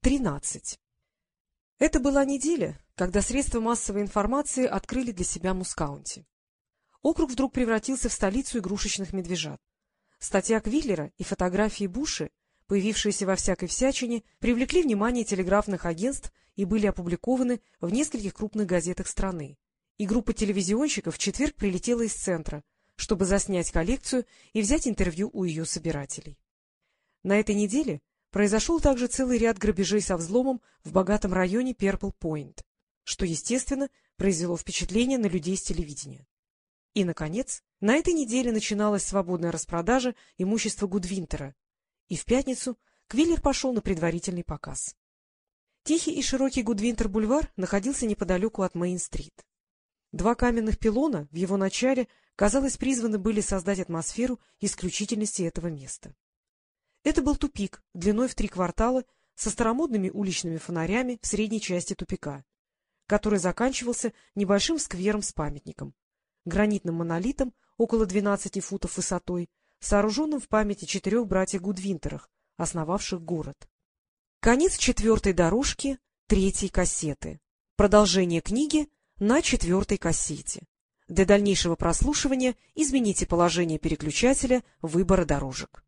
13. Это была неделя, когда средства массовой информации открыли для себя Мускаунти. Округ вдруг превратился в столицу игрушечных медвежат. Статья Квиллера и фотографии Буши, появившиеся во всякой всячине, привлекли внимание телеграфных агентств и были опубликованы в нескольких крупных газетах страны. И группа телевизионщиков в четверг прилетела из центра, чтобы заснять коллекцию и взять интервью у ее собирателей. На этой неделе произошел также целый ряд грабежей со взломом в богатом районе Перпл-Пойнт, что, естественно, произвело впечатление на людей с телевидения. И, наконец, на этой неделе начиналась свободная распродажа имущества Гудвинтера, и в пятницу Квиллер пошел на предварительный показ. Тихий и широкий Гудвинтер-бульвар находился неподалеку от Мейн-стрит. Два каменных пилона в его начале, казалось, призваны были создать атмосферу исключительности этого места. Это был тупик длиной в 3 квартала со старомодными уличными фонарями в средней части тупика, который заканчивался небольшим сквером с памятником, гранитным монолитом около 12 футов высотой, сооруженным в памяти 4 братьев Гудвинтерах, основавших город. Конец 4-й дорожки 3-й кассеты. Продолжение книги на 4-й кассете. Для дальнейшего прослушивания измените положение переключателя выбора дорожек.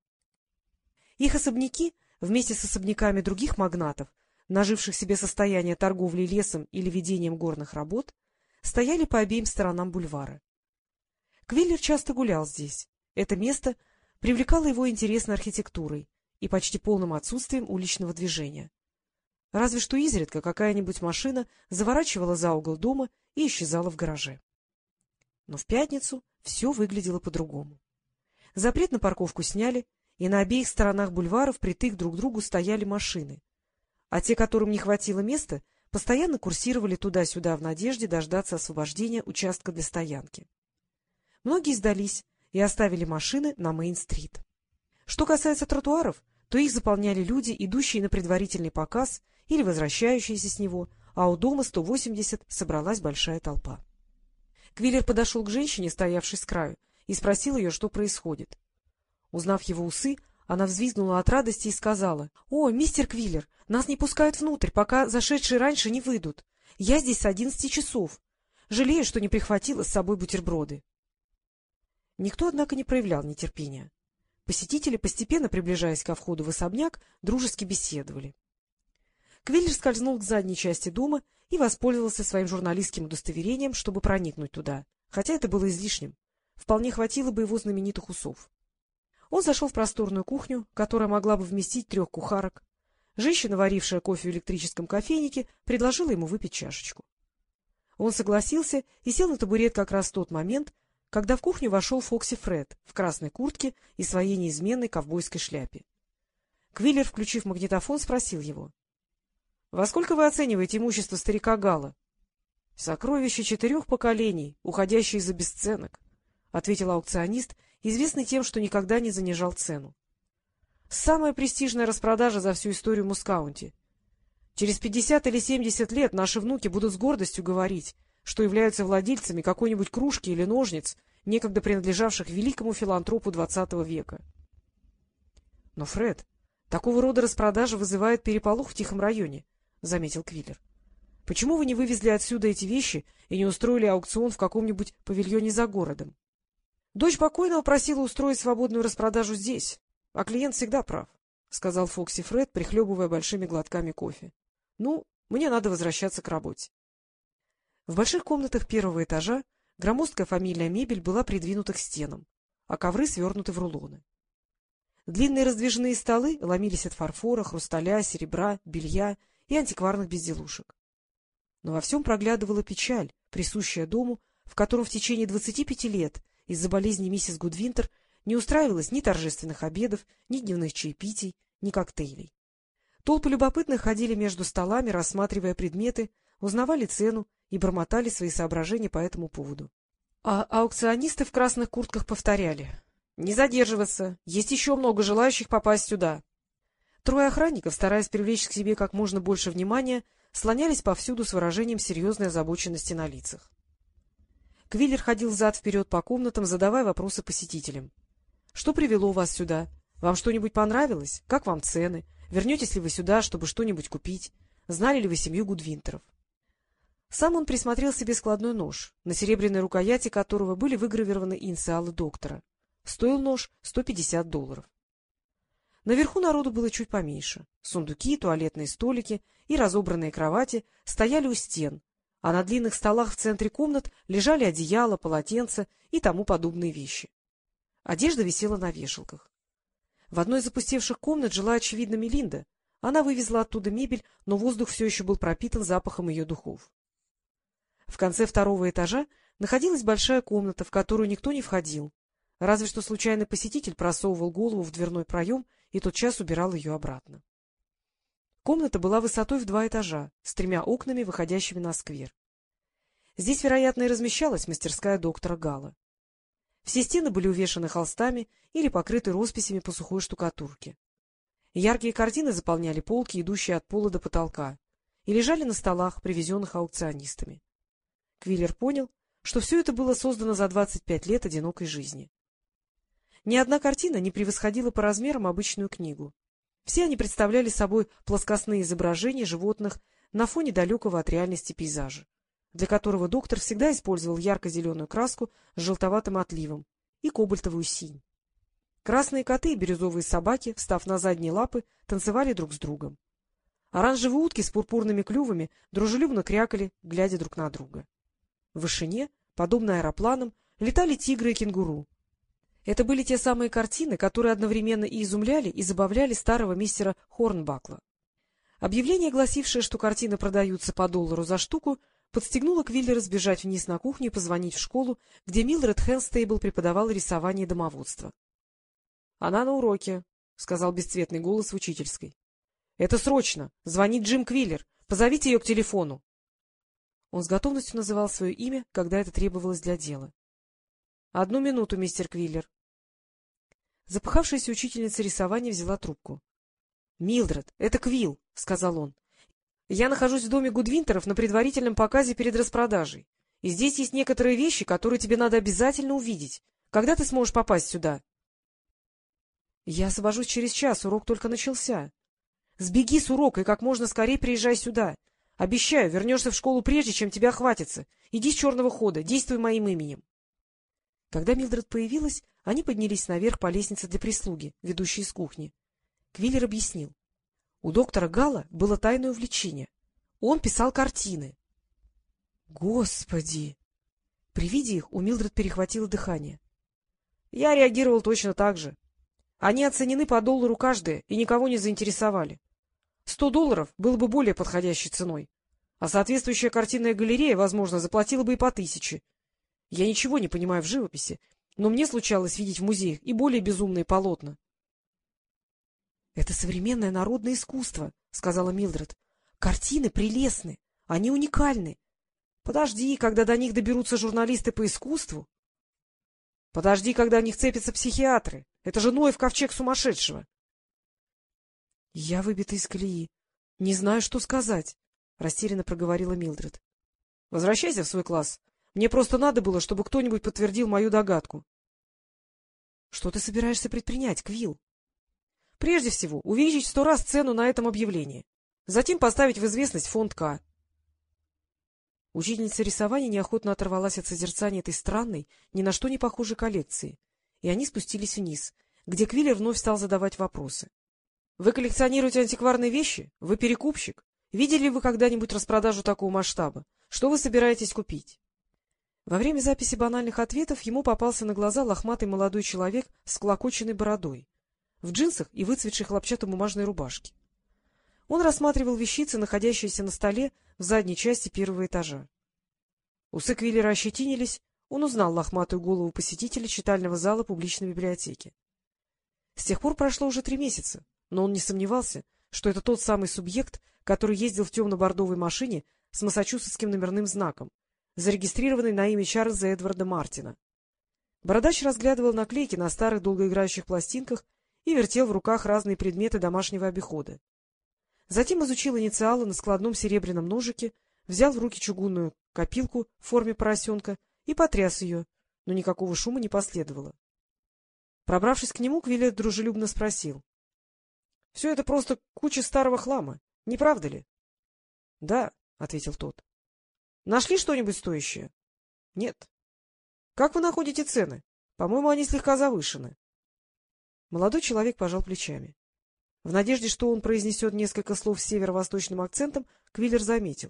Их особняки, вместе с особняками других магнатов, наживших себе состояние торговлей лесом или ведением горных работ, стояли по обеим сторонам бульвара. Квиллер часто гулял здесь. Это место привлекало его интересной архитектурой и почти полным отсутствием уличного движения. Разве что изредка какая-нибудь машина заворачивала за угол дома и исчезала в гараже. Но в пятницу все выглядело по-другому. Запрет на парковку сняли, и на обеих сторонах бульвара впритык друг к другу стояли машины, а те, которым не хватило места, постоянно курсировали туда-сюда в надежде дождаться освобождения участка для стоянки. Многие сдались и оставили машины на Мейн-стрит. Что касается тротуаров, то их заполняли люди, идущие на предварительный показ или возвращающиеся с него, а у дома 180 собралась большая толпа. Квиллер подошел к женщине, стоявшей с краю, и спросил ее, что происходит. Узнав его усы, она взвизгнула от радости и сказала: — О, мистер Квиллер, нас не пускают внутрь, пока зашедшие раньше не выйдут. Я здесь с 11 часов. Жалею, что не прихватила с собой бутерброды. Никто, однако, не проявлял нетерпения. Посетители, постепенно приближаясь ко входу в особняк, дружески беседовали. Квиллер скользнул к задней части дома и воспользовался своим журналистским удостоверением, чтобы проникнуть туда, хотя это было излишним. Вполне хватило бы его знаменитых усов. Он зашел в просторную кухню, которая могла бы вместить 3 кухарок. Женщина, варившая кофе в электрическом кофейнике, предложила ему выпить чашечку. Он согласился и сел на табурет как раз в тот момент, когда в кухню вошел Фокси Фред в красной куртке и своей неизменной ковбойской шляпе. Квиллер, включив магнитофон, спросил его: — Во сколько вы оцениваете имущество старика Галла? — Сокровище 4 поколений, уходящее за бесценок, — ответил аукционист, известный тем, что никогда не занижал цену. — Самая престижная распродажа за всю историю Мускаунти. Через 50 или 70 лет наши внуки будут с гордостью говорить, что являются владельцами какой-нибудь кружки или ножниц, некогда принадлежавших великому филантропу XX века. — Но, Фред, такого рода распродажа вызывает переполох в тихом районе, — заметил Квиллер. — Почему вы не вывезли отсюда эти вещи и не устроили аукцион в каком-нибудь павильоне за городом? Дочь покойного просила устроить свободную распродажу здесь, а клиент всегда прав, — сказал Фокси Фред, прихлебывая большими глотками кофе. — Ну, мне надо возвращаться к работе. В больших комнатах 1-го этажа громоздкая фамильная мебель была придвинута к стенам, а ковры свернуты в рулоны. Длинные раздвижные столы ломились от фарфора, хрусталя, серебра, белья и антикварных безделушек. Но во всем проглядывала печаль, присущая дому, в котором в течение 25 лет из-за болезни миссис Гудвинтер не устраивалось ни торжественных обедов, ни дневных чаепитий, ни коктейлей. Толпы любопытных ходили между столами, рассматривая предметы, узнавали цену и бормотали свои соображения по этому поводу. А аукционисты в красных куртках повторяли: — Не задерживаться, есть еще много желающих попасть сюда. 3 охранников, стараясь привлечь к себе как можно больше внимания, слонялись повсюду с выражением серьезной озабоченности на лицах. Квиллер ходил взад-вперед по комнатам, задавая вопросы посетителям. — Что привело вас сюда? Вам что-нибудь понравилось? Как вам цены? вернетесь ли вы сюда, чтобы что-нибудь купить, знали ли вы семью Гудвинтеров. Сам он присмотрел себе складной нож, на серебряной рукояти которого были выгравированы инициалы доктора. Стоил нож $150. Наверху народу было чуть поменьше. Сундуки, туалетные столики и разобранные кровати стояли у стен, а на длинных столах в центре комнат лежали одеяла, полотенца и тому подобные вещи. Одежда висела на вешалках. В одной из опустевших комнат жила, очевидно, Мелинда. Она вывезла оттуда мебель, но воздух все еще был пропитан запахом ее духов. В конце второго этажа находилась большая комната, в которую никто не входил, разве что случайный посетитель просовывал голову в дверной проем и тотчас убирал ее обратно. Комната была высотой в 2 этажа, с 3 окнами, выходящими на сквер. Здесь, вероятно, и размещалась мастерская доктора Галла. Все стены были увешаны холстами или покрыты росписями по сухой штукатурке. Яркие картины заполняли полки, идущие от пола до потолка, и лежали на столах, привезенных аукционистами. Квиллер понял, что все это было создано за 25 лет одинокой жизни. Ни одна картина не превосходила по размерам обычную книгу. Все они представляли собой плоскостные изображения животных на фоне далекого от реальности пейзажа, для которого доктор всегда использовал ярко-зеленую краску с желтоватым отливом и кобальтовую синь. Красные коты и бирюзовые собаки, встав на задние лапы, танцевали друг с другом. Оранжевые утки с пурпурными клювами дружелюбно крякали, глядя друг на друга. В вышине, подобно аэропланам, летали тигры и кенгуру. Это были те самые картины, которые одновременно и изумляли, и забавляли старого мистера Хорнбакла. Объявление, гласившее, что картины продаются по $1 за штуку, подстегнуло Квиллера сбежать вниз на кухню и позвонить в школу, где Милдред Хелстейбл преподавала рисование и домоводство. — Она на уроке, — сказал бесцветный голос в учительской. — Это срочно! Звонит Джим Квиллер! Позовите ее к телефону! Он с готовностью называл свое имя, когда это требовалось для дела. — 1 минуту, мистер Квиллер. Запыхавшаяся учительница рисования взяла трубку. — Милдред, это Квилл, — сказал он. — Я нахожусь в доме Гудвинтеров на предварительном показе перед распродажей. И здесь есть некоторые вещи, которые тебе надо обязательно увидеть. Когда ты сможешь попасть сюда? — Я освобожусь через час, урок только начался. — Сбеги с урока и как можно скорее приезжай сюда. Обещаю, вернешься в школу прежде, чем тебя хватится. Иди с черного хода, действуй моим именем. Когда Милдред появилась, они поднялись наверх по лестнице для прислуги, ведущей из кухни. Квиллер объяснил. У доктора Галла было тайное увлечение. Он писал картины. Господи! При виде их у Милдред перехватило дыхание. Я реагировал точно так же. Они оценены по $1 каждая и никого не заинтересовали. $100 было бы более подходящей ценой, а соответствующая картинная галерея, возможно, заплатила бы и по 1000. Я ничего не понимаю в живописи, но мне случалось видеть в музеях и более безумные полотна. — Это современное народное искусство, — сказала Милдред. — Картины прелестны, они уникальны. Подожди, когда до них доберутся журналисты по искусству. Подожди, когда в них цепятся психиатры. Это же Ноев ковчег сумасшедшего. Я выбита из колеи. Не знаю, что сказать, — растерянно проговорила Милдред. — Возвращайся в свой класс. Мне просто надо было, чтобы кто-нибудь подтвердил мою догадку. — Что ты собираешься предпринять, Квилл? — Прежде всего, увеличить в 100 раз цену на этом объявлении. Затем поставить в известность фонд К. Учительница рисования неохотно оторвалась от созерцания этой странной, ни на что не похожей коллекции, и они спустились вниз, где Квиллер вновь стал задавать вопросы. — Вы коллекционируете антикварные вещи? Вы перекупщик? Видели ли вы когда-нибудь распродажу такого масштаба? Что вы собираетесь купить? Во время записи банальных ответов ему попался на глаза лохматый молодой человек с всклокоченной бородой, в джинсах и выцветшей хлопчатобумажной рубашке. Он рассматривал вещицы, находящиеся на столе в задней части 1-го этажа. Усы Квиллера ощетинились, он узнал лохматую голову посетителя читального зала публичной библиотеки. С тех пор прошло уже 3 месяца, но он не сомневался, что это тот самый субъект, который ездил в темно-бордовой машине с массачусетским номерным знаком, зарегистрированный на имя Чарльза Эдварда Мартина. Бородач разглядывал наклейки на старых долгоиграющих пластинках и вертел в руках разные предметы домашнего обихода. Затем изучил инициалы на складном серебряном ножике, взял в руки чугунную копилку в форме поросенка и потряс ее, но никакого шума не последовало. Пробравшись к нему, Квиллер дружелюбно спросил. — Все это просто куча старого хлама, не правда ли? — Да, — ответил тот. — Нашли что-нибудь стоящее? — Нет. — Как вы находите цены? По-моему, они слегка завышены. Молодой человек пожал плечами. В надежде, что он произнесет несколько слов с северо-восточным акцентом, Квиллер заметил.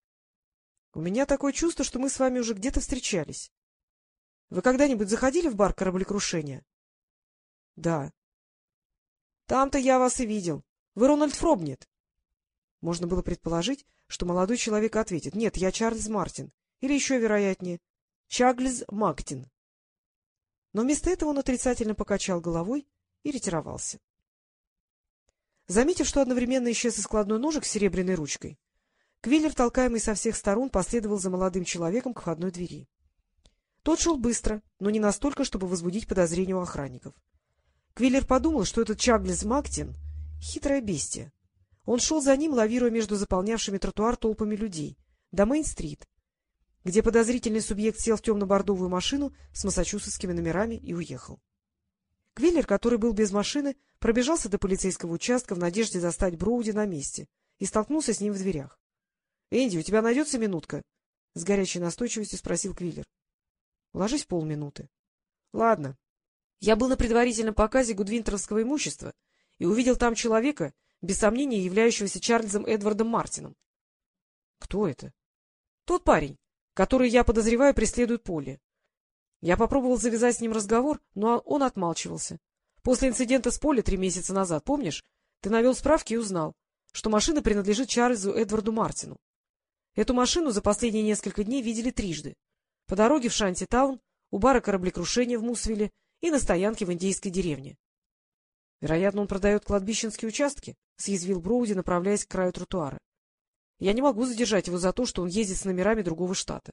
— У меня такое чувство, что мы с вами уже где-то встречались. Вы когда-нибудь заходили в бар кораблекрушения? — Да. — Там-то я вас и видел. Вы Рональд Фробнет? Можно было предположить, что молодой человек ответит: — Нет, я Чарльз Мартин. Или еще вероятнее, Чарльз Мактин. Но вместо этого он отрицательно покачал головой и ретировался. Заметив, что одновременно исчез и складной ножик с серебряной ручкой, Квиллер, толкаемый со всех сторон, последовал за молодым человеком к входной двери. Тот шел быстро, но не настолько, чтобы возбудить подозрения у охранников. Квиллер подумал, что этот Чарльз Мактин — хитрое бестие. Он шел за ним, лавируя между заполнявшими тротуар толпами людей, до Мейн-стрит, где подозрительный субъект сел в темно-бордовую машину с массачусетскими номерами и уехал. Квиллер, который был без машины, пробежался до полицейского участка в надежде застать Броуди на месте и столкнулся с ним в дверях. — Энди, у тебя найдется минутка? — с горячей настойчивостью спросил Квиллер. — Ложись полминуты. — Ладно. Я был на предварительном показе гудвинтеровского имущества и увидел там человека, без сомнения являющегося Чарльзом Эдвардом Мартином. — Кто это? — Тот парень, который, я подозреваю, преследует Полли. Я попробовал завязать с ним разговор, но он отмалчивался. После инцидента с Полли 3 месяца назад, помнишь, ты навел справки и узнал, что машина принадлежит Чарльзу Эдварду Мартину. Эту машину за последние несколько дней видели трижды. По дороге в Шанти-таун, у бара кораблекрушения в Мусвилле и на стоянке в индейской деревне. — Вероятно, он продает кладбищенские участки, — съязвил Броуди, направляясь к краю тротуара. — Я не могу задержать его за то, что он ездит с номерами другого штата.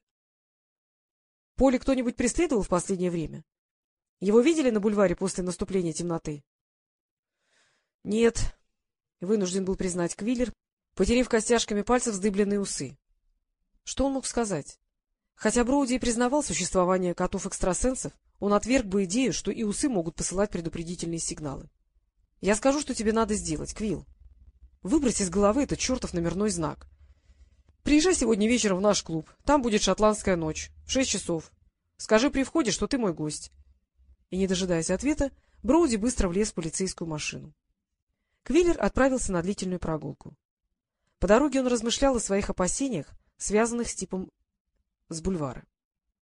— Поле кто-нибудь преследовал в последнее время? Его видели на бульваре после наступления темноты? — Нет, — вынужден был признать Квиллер, потеряв костяшками пальцев вздыбленные усы. Что он мог сказать? Хотя Броуди и признавал существование котов-экстрасенсов, он отверг бы идею, что и усы могут посылать предупредительные сигналы. — Я скажу, что тебе надо сделать, Квилл. Выбрось из головы этот чертов номерной знак. Приезжай сегодня вечером в наш клуб. Там будет шотландская ночь. В 6 часов. Скажи при входе, что ты мой гость. И, не дожидаясь ответа, Броуди быстро влез в полицейскую машину. Квиллер отправился на длительную прогулку. По дороге он размышлял о своих опасениях, связанных с типом с бульвара.